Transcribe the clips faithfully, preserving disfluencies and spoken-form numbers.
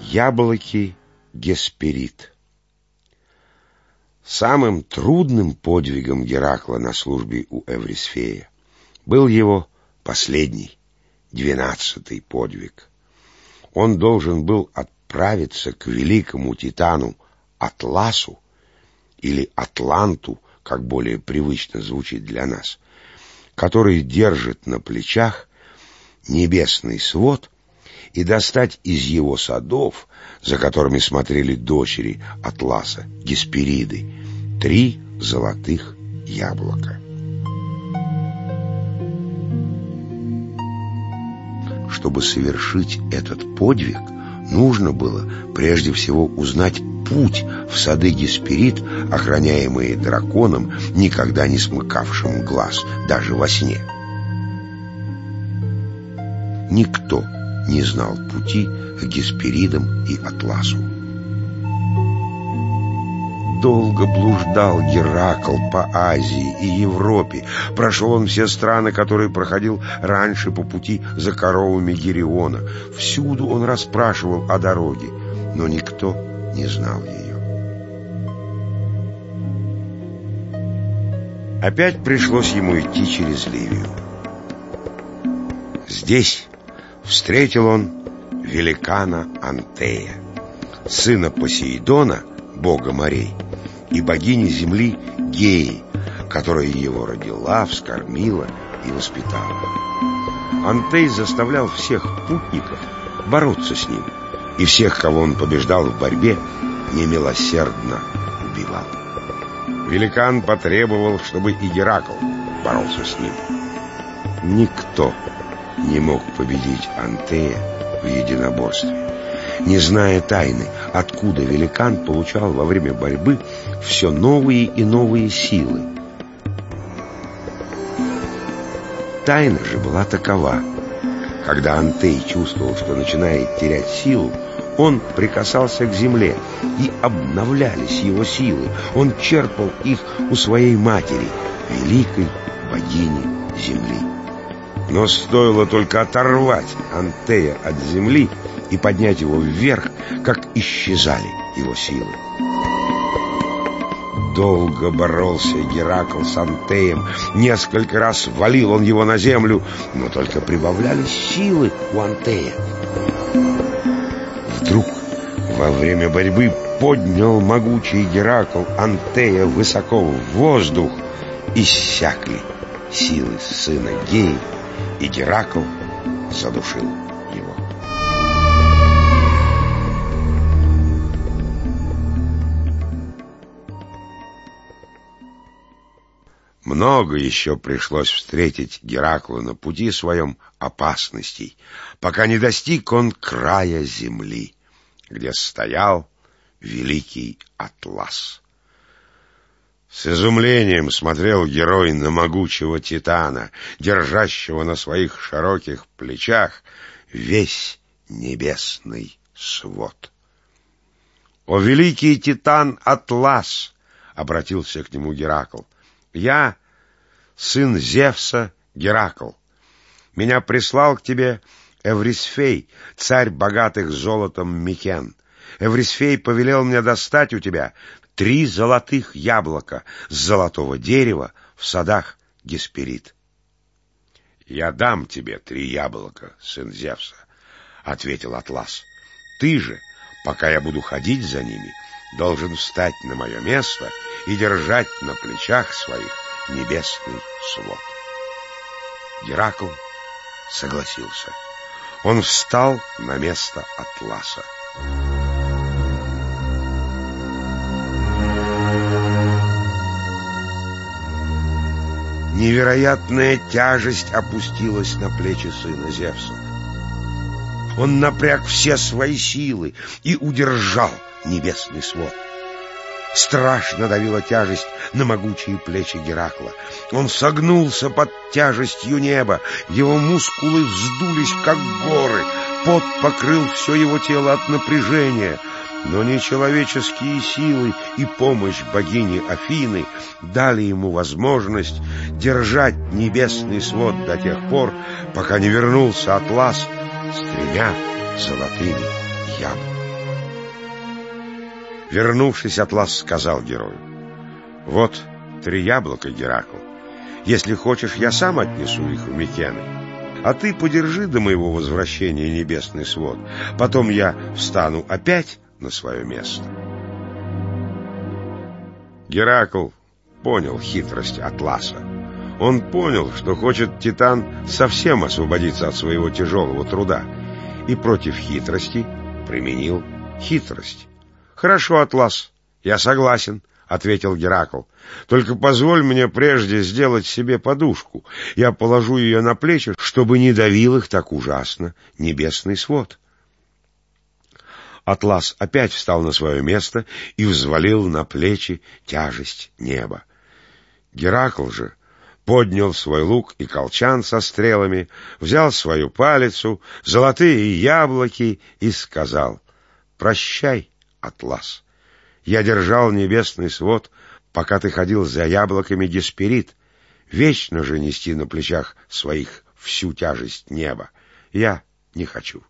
Яблоки Гесперид. Самым трудным подвигом Геракла на службе у Эврисфея был его последний, двенадцатый подвиг. Он должен был отправиться к великому титану Атласу, или Атланту, как более привычно звучит для нас, который держит на плечах небесный свод, и достать из его садов, за которыми смотрели дочери Атласа, Геспериды, три золотых яблока. Чтобы совершить этот подвиг, нужно было прежде всего узнать путь в сады Гесперид, охраняемые драконом, никогда не смыкавшим глаз, даже во сне. Никто не знал пути к Гесперидам и Атласу. Долго блуждал Геракл по Азии и Европе. Прошел он все страны, которые проходил раньше по пути за коровами Гериона. Всюду он расспрашивал о дороге, но никто не знал ее. Опять пришлось ему идти через Ливию. Здесь встретил он великана Антея, сына Посейдона, бога морей, и богини земли Геи, которая его родила, вскормила и воспитала. Антей заставлял всех путников бороться с ним, и всех, кого он побеждал в борьбе, немилосердно убивал. Великан потребовал, чтобы и Геракл боролся с ним. Никто не мог победить Антея в единоборстве, не зная тайны, откуда великан получал во время борьбы все новые и новые силы. Тайна же была такова: когда Антей чувствовал, что начинает терять силу, он прикасался к земле, и обновлялись его силы. Он черпал их у своей матери, великой богини земли. Но стоило только оторвать Антея от земли и поднять его вверх, как исчезали его силы. Долго боролся Геракл с Антеем, несколько раз валил он его на землю, но только прибавлялись силы у Антея. Вдруг во время борьбы поднял могучий Геракл Антея высоко в воздух, иссякли силы сына Геи, и Геракл задушил его. Много еще пришлось встретить Гераклу на пути своем опасностей, пока не достиг он края земли, где стоял великий Атлас. С изумлением смотрел герой на могучего титана, держащего на своих широких плечах весь небесный свод. «О, великий титан Атлас!» — обратился к нему Геракл. «Я сын Зевса Геракл. Меня прислал к тебе Эврисфей, царь богатых золотом Микен. Эврисфей повелел мне достать у тебя три золотых яблока с золотого дерева в садах Гесперид». «Я дам тебе три яблока, сын Зевса», — ответил Атлас. «Ты же, пока я буду ходить за ними, должен встать на мое место и держать на плечах своих небесный свод». Геракл согласился. Он встал на место Атласа. Невероятная тяжесть опустилась на плечи сына Зевса. Он напряг все свои силы и удержал небесный свод. Страшно давила тяжесть на могучие плечи Геракла. Он согнулся под тяжестью неба, его мускулы вздулись, как горы, пот покрыл все его тело от напряжения. Но нечеловеческие силы и помощь богини Афины дали ему возможность держать небесный свод до тех пор, пока не вернулся Атлас с тремя золотыми яблоками. Вернувшись, Атлас сказал герою: «Вот три яблока, Геракл. Если хочешь, я сам отнесу их в Микены. А ты подержи до моего возвращения небесный свод. Потом я встану опять на свое место». Геракл понял хитрость Атласа. Он понял, что хочет Титан совсем освободиться от своего тяжелого труда, и против хитрости применил хитрость. «Хорошо, Атлас, я согласен», — ответил Геракл. «Только позволь мне прежде сделать себе подушку. Я положу ее на плечи, чтобы не давил их так ужасно небесный свод». Атлас опять встал на свое место и взвалил на плечи тяжесть неба. Геракл же поднял свой лук и колчан со стрелами, взял свою палицу, золотые яблоки и сказал: «Прощай, Атлас. Я держал небесный свод, пока ты ходил за яблоками, Гесперид. Вечно же нести на плечах своих всю тяжесть неба я не хочу».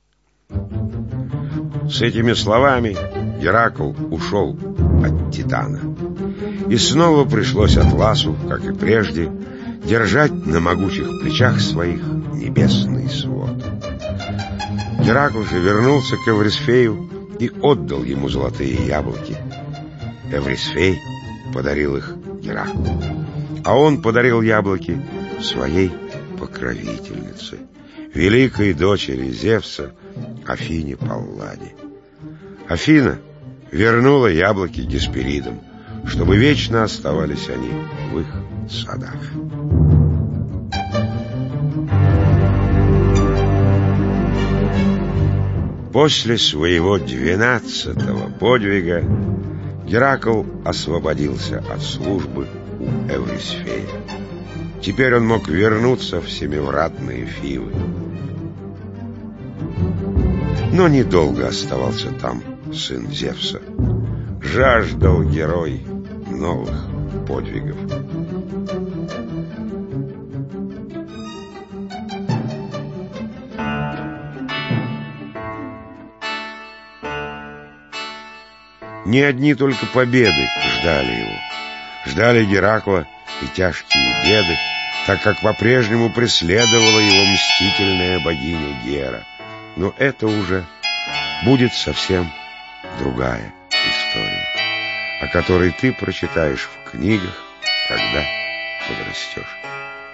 С этими словами Геракл ушел от Титана. И снова пришлось Атласу, как и прежде, держать на могучих плечах своих небесный свод. Геракл же вернулся к Эврисфею и отдал ему золотые яблоки. Эврисфей подарил их Гераклу, а он подарил яблоки своей покровительнице, великой дочери Зевса, Афине Палладе. Афина вернула яблоки Гесперидам, чтобы вечно оставались они в их садах. После своего двенадцатого подвига Геракл освободился от службы у Эврисфея. Теперь он мог вернуться в семивратные Фивы. Но недолго оставался там сын Зевса. Жаждал герой новых подвигов. Не одни только победы ждали его. Ждали Геракла и тяжкие беды, так как по-прежнему преследовала его мстительная богиня Гера. Но это уже будет совсем другая история, о которой ты прочитаешь в книгах, когда подрастешь.